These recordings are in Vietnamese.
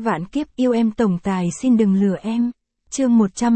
Vạn kiếp yêu em tổng tài xin đừng lừa em. Chương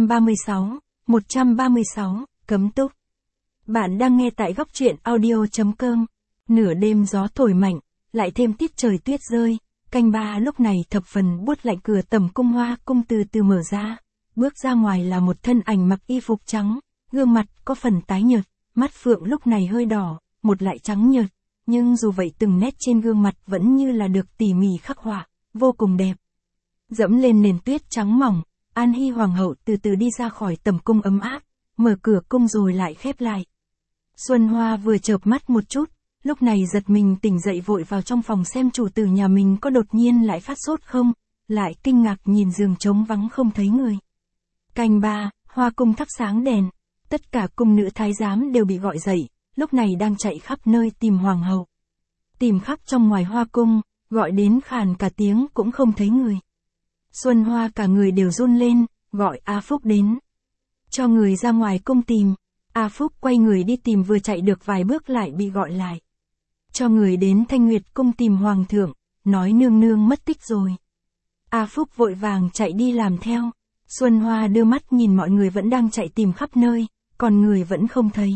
136, cấm túc. Bạn đang nghe tại góc truyện audio.com. Nửa đêm gió thổi mạnh, lại thêm tiết trời tuyết rơi, canh ba lúc này thập phần buốt lạnh. Cửa tầm cung Hoa cung từ từ mở ra, bước ra ngoài là một thân ảnh mặc y phục trắng, gương mặt có phần tái nhợt, mắt phượng lúc này hơi đỏ, một lại trắng nhợt, nhưng dù vậy từng nét trên gương mặt vẫn như là được tỉ mỉ khắc họa, vô cùng đẹp. Dẫm lên nền tuyết trắng mỏng, An Hi hoàng hậu từ từ đi ra khỏi tầm cung ấm áp, mở cửa cung rồi lại khép lại. Xuân Hoa vừa chợp mắt một chút, lúc này giật mình tỉnh dậy vội vào trong phòng xem chủ tử nhà mình có đột nhiên lại phát sốt không, lại kinh ngạc nhìn giường trống vắng không thấy người. Canh ba, Hoa cung thắp sáng đèn, tất cả cung nữ thái giám đều bị gọi dậy, lúc này đang chạy khắp nơi tìm hoàng hậu. Tìm khắp trong ngoài Hoa cung, gọi đến khàn cả tiếng cũng không thấy người. Xuân Hoa cả người đều run lên, gọi A Phúc đến. Cho người ra ngoài cung tìm. A Phúc quay người đi tìm, vừa chạy được vài bước lại bị gọi lại. Cho người đến Thanh Nguyệt cung tìm hoàng thượng, nói nương nương mất tích rồi. A Phúc vội vàng chạy đi làm theo. Xuân Hoa đưa mắt nhìn mọi người vẫn đang chạy tìm khắp nơi, còn người vẫn không thấy.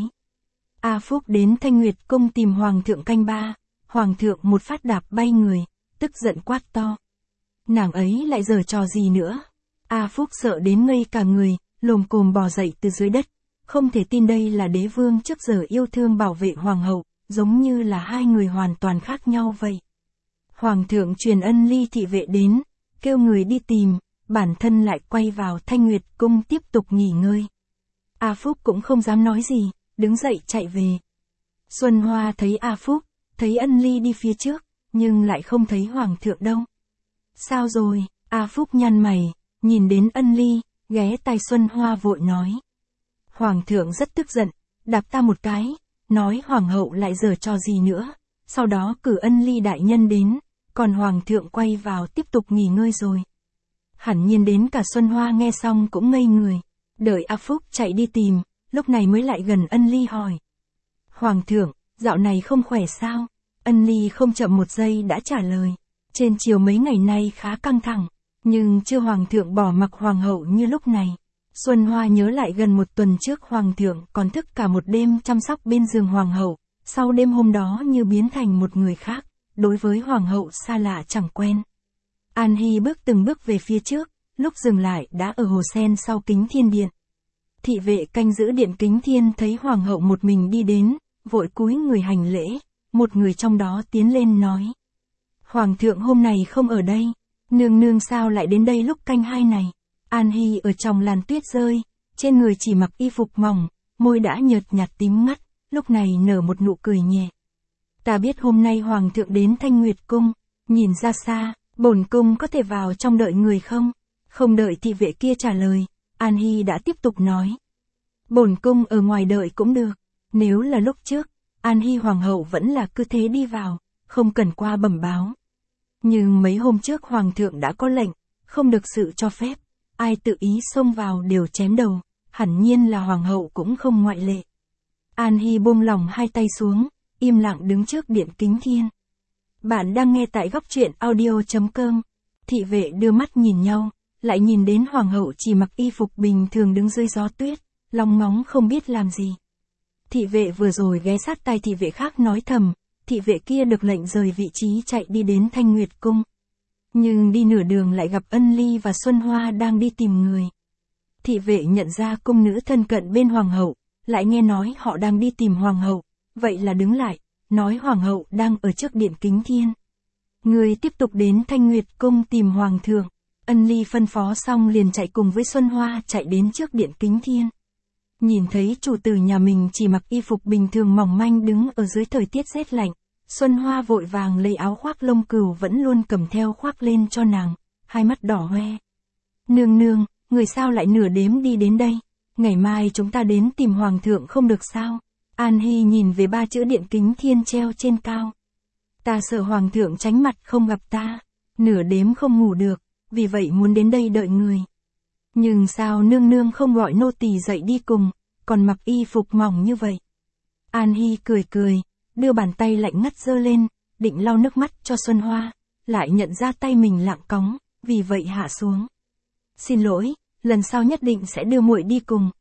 A Phúc đến Thanh Nguyệt cung tìm hoàng thượng. Canh ba, hoàng thượng một phát đạp bay người, tức giận quát to. Nàng ấy lại giở trò gì nữa? A Phúc sợ đến ngây cả người, lồm cồm bò dậy từ dưới đất, không thể tin đây là đế vương trước giờ yêu thương bảo vệ hoàng hậu, giống như là hai người hoàn toàn khác nhau vậy. Hoàng thượng truyền ân ly thị vệ đến, kêu người đi tìm, bản thân lại quay vào Thanh Nguyệt cung tiếp tục nghỉ ngơi. A Phúc cũng không dám nói gì, đứng dậy chạy về. Xuân Hoa thấy A Phúc, thấy ân ly đi phía trước, nhưng lại không thấy hoàng thượng đâu. Sao rồi? A Phúc nhăn mày, nhìn đến ân ly, ghé tai Xuân Hoa vội nói. Hoàng thượng rất tức giận, đạp ta một cái, nói hoàng hậu lại giở trò gì nữa, sau đó cử ân ly đại nhân đến, còn hoàng thượng quay vào tiếp tục nghỉ ngơi rồi. Hẳn nhiên đến cả Xuân Hoa nghe xong cũng ngây người, đợi A Phúc chạy đi tìm, lúc này mới lại gần ân ly hỏi. Hoàng thượng, dạo này không khỏe sao? Ân ly không chậm một giây đã trả lời. Trên triều mấy ngày nay khá căng thẳng, nhưng chưa hoàng thượng bỏ mặc hoàng hậu như lúc này. Xuân Hoa nhớ lại gần một tuần trước hoàng thượng còn thức cả một đêm chăm sóc bên giường hoàng hậu, sau đêm hôm đó như biến thành một người khác, đối với hoàng hậu xa lạ chẳng quen. An Hi bước từng bước về phía trước, lúc dừng lại đã ở hồ sen sau Kính Thiên Điện. Thị vệ canh giữ điện Kính Thiên thấy hoàng hậu một mình đi đến, vội cúi người hành lễ, một người trong đó tiến lên nói. Hoàng thượng hôm nay không ở đây, nương nương sao lại đến đây lúc canh hai này? An Hi ở trong làn tuyết rơi, trên người chỉ mặc y phục mỏng, môi đã nhợt nhạt tím ngắt, lúc này nở một nụ cười nhẹ. Ta biết hôm nay hoàng thượng đến Thanh Nguyệt cung, nhìn ra xa, bổn cung có thể vào trong đợi người không? Không đợi thị vệ kia trả lời, An Hi đã tiếp tục nói. Bổn cung ở ngoài đợi cũng được, nếu là lúc trước, An Hi hoàng hậu vẫn là cứ thế đi vào, không cần qua bẩm báo. Nhưng mấy hôm trước hoàng thượng đã có lệnh, không được sự cho phép, ai tự ý xông vào đều chém đầu, hẳn nhiên là hoàng hậu cũng không ngoại lệ. An Hi buông lỏng hai tay xuống, im lặng đứng trước điện Kính Thiên. Bạn đang nghe tại góc truyện audio.com. Thị vệ đưa mắt nhìn nhau, lại nhìn đến hoàng hậu chỉ mặc y phục bình thường đứng dưới gió tuyết, lòng ngóng không biết làm gì. Thị vệ vừa rồi ghé sát tai thị vệ khác nói thầm, thị vệ kia được lệnh rời vị trí chạy đi đến Thanh Nguyệt cung. Nhưng đi nửa đường lại gặp ân ly và Xuân Hoa đang đi tìm người. Thị vệ nhận ra cung nữ thân cận bên hoàng hậu, lại nghe nói họ đang đi tìm hoàng hậu, vậy là đứng lại, nói hoàng hậu đang ở trước điện Kính Thiên. Người tiếp tục đến Thanh Nguyệt cung tìm hoàng thượng. Ân ly phân phó xong liền chạy cùng với Xuân Hoa chạy đến trước điện Kính Thiên. Nhìn thấy chủ tử nhà mình chỉ mặc y phục bình thường mỏng manh đứng ở dưới thời tiết rét lạnh, Xuân Hoa vội vàng lấy áo khoác lông cừu vẫn luôn cầm theo khoác lên cho nàng, hai mắt đỏ hoe. Nương nương, người sao lại nửa đêm đi đến đây? Ngày mai chúng ta đến tìm hoàng thượng không được sao? An Hi nhìn về ba chữ điện Kính Thiên treo trên cao. Ta sợ hoàng thượng tránh mặt không gặp ta, nửa đêm không ngủ được, vì vậy muốn đến đây đợi người. Nhưng sao nương nương không gọi nô tỳ dậy đi cùng, còn mặc y phục mỏng như vậy? An Hi cười cười, đưa bàn tay lạnh ngắt giơ lên, định lau nước mắt cho Xuân Hoa, lại nhận ra tay mình lạng cóng, vì vậy hạ xuống. Xin lỗi, lần sau nhất định sẽ đưa muội đi cùng.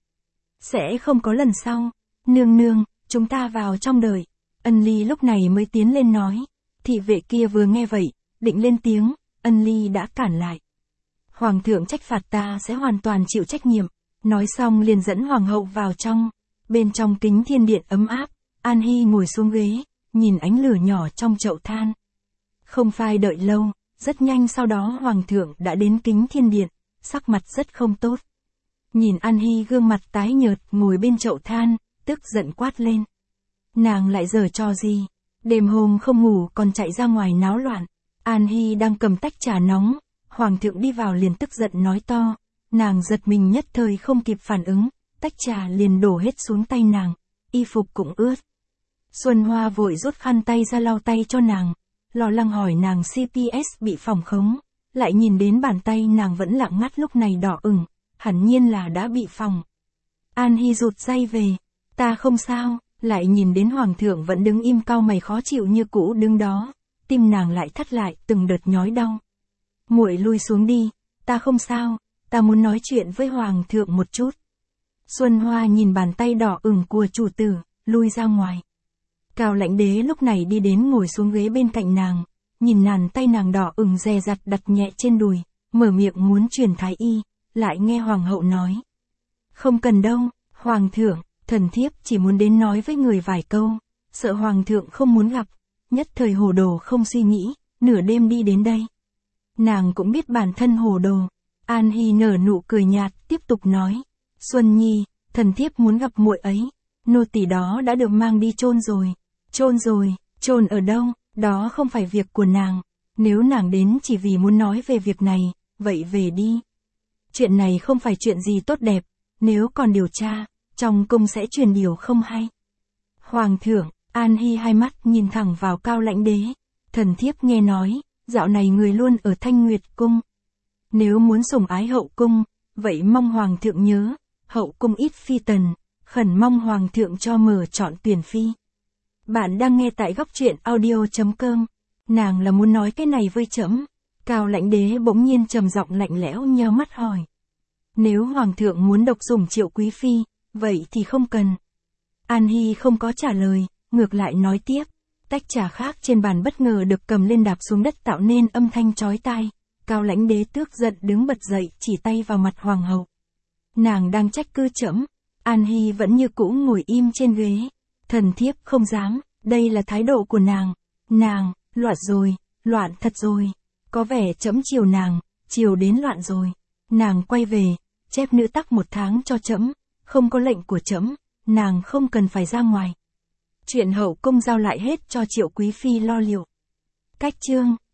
Sẽ không có lần sau. Nương nương, chúng ta vào trong đợi. Ân Ly lúc này mới tiến lên nói. Thị vệ kia vừa nghe vậy, định lên tiếng, Ân Ly đã cản lại. Hoàng thượng trách phạt ta sẽ hoàn toàn chịu trách nhiệm. Nói xong liền dẫn hoàng hậu vào trong. Bên trong kính thiên điện ấm áp, An Hy ngồi xuống ghế, nhìn ánh lửa nhỏ trong chậu than. Không phai đợi lâu, rất nhanh sau đó hoàng thượng đã đến kính thiên điện, sắc mặt rất không tốt. Nhìn An Hy gương mặt tái nhợt ngồi bên chậu than, tức giận quát lên. Nàng lại giở trò gì? Đêm hôm không ngủ còn chạy ra ngoài náo loạn. An Hy đang cầm tách trà nóng, hoàng thượng đi vào liền tức giận nói to. Nàng giật mình nhất thời không kịp phản ứng, tách trà liền đổ hết xuống tay nàng, y phục cũng ướt. Xuân Hoa vội rút khăn tay ra lau tay cho nàng, lo lắng hỏi nàng CPS bị phỏng khống, lại nhìn đến bàn tay nàng vẫn lặng ngắt lúc này đỏ ửng, hẳn nhiên là đã bị phỏng. An Hy rụt tay về, ta không sao, lại nhìn đến hoàng thượng vẫn đứng im cau mày khó chịu như cũ đứng đó, tim nàng lại thắt lại từng đợt nhói đau. Muội lui xuống đi, ta không sao, ta muốn nói chuyện với hoàng thượng một chút. Xuân Hoa nhìn bàn tay đỏ ửng của chủ tử, lui ra ngoài. Cao Lãnh Đế lúc này đi đến ngồi xuống ghế bên cạnh nàng, nhìn tay nàng đỏ ửng dè dặt đặt nhẹ trên đùi, mở miệng muốn truyền thái y, lại nghe hoàng hậu nói. Không cần đâu, hoàng thượng, thần thiếp chỉ muốn đến nói với người vài câu, sợ hoàng thượng không muốn gặp, nhất thời hồ đồ không suy nghĩ, nửa đêm đi đến đây. Nàng cũng biết bản thân hồ đồ. An Hy nở nụ cười nhạt, tiếp tục nói. Xuân Nhi, thần thiếp muốn gặp muội ấy. Nô tỳ đó đã được mang đi chôn rồi. Chôn rồi, chôn ở đâu, đó không phải việc của nàng. Nếu nàng đến chỉ vì muốn nói về việc này, vậy về đi. Chuyện này không phải chuyện gì tốt đẹp, nếu còn điều tra, trong cung sẽ truyền điều không hay. Hoàng thượng, An Hy hai mắt nhìn thẳng vào Cao Lãnh Đế. Thần thiếp nghe nói, dạo này người luôn ở Thanh Nguyệt cung. Nếu muốn sủng ái hậu cung, vậy mong hoàng thượng nhớ, hậu cung ít phi tần, khẩn mong hoàng thượng cho mở chọn tuyển phi. Bạn đang nghe tại góc truyện audio.com. Nàng là muốn nói cái này với trẫm. Cao Lãnh Đế bỗng nhiên trầm giọng lạnh lẽo nheo mắt hỏi. Nếu hoàng thượng muốn độc sủng Triệu quý phi, vậy thì không cần. An Hy không có trả lời, ngược lại nói tiếp. Tách trà khác trên bàn bất ngờ được cầm lên đạp xuống đất tạo nên âm thanh chói tai. Cao Lãnh Đế tức giận đứng bật dậy chỉ tay vào mặt hoàng hậu. Nàng đang trách cứ trẫm. An Hy vẫn như cũ ngồi im trên ghế. Thần thiếp không dám, đây là thái độ của nàng. Nàng, loạn rồi, loạn thật rồi. Có vẻ trẫm chiều nàng, chiều đến loạn rồi. Nàng quay về, chép nữ tắc 1 tháng cho trẫm, không có lệnh của trẫm, nàng không cần phải ra ngoài. Chuyện hậu cung giao lại hết cho Triệu quý phi lo liệu. Cách chương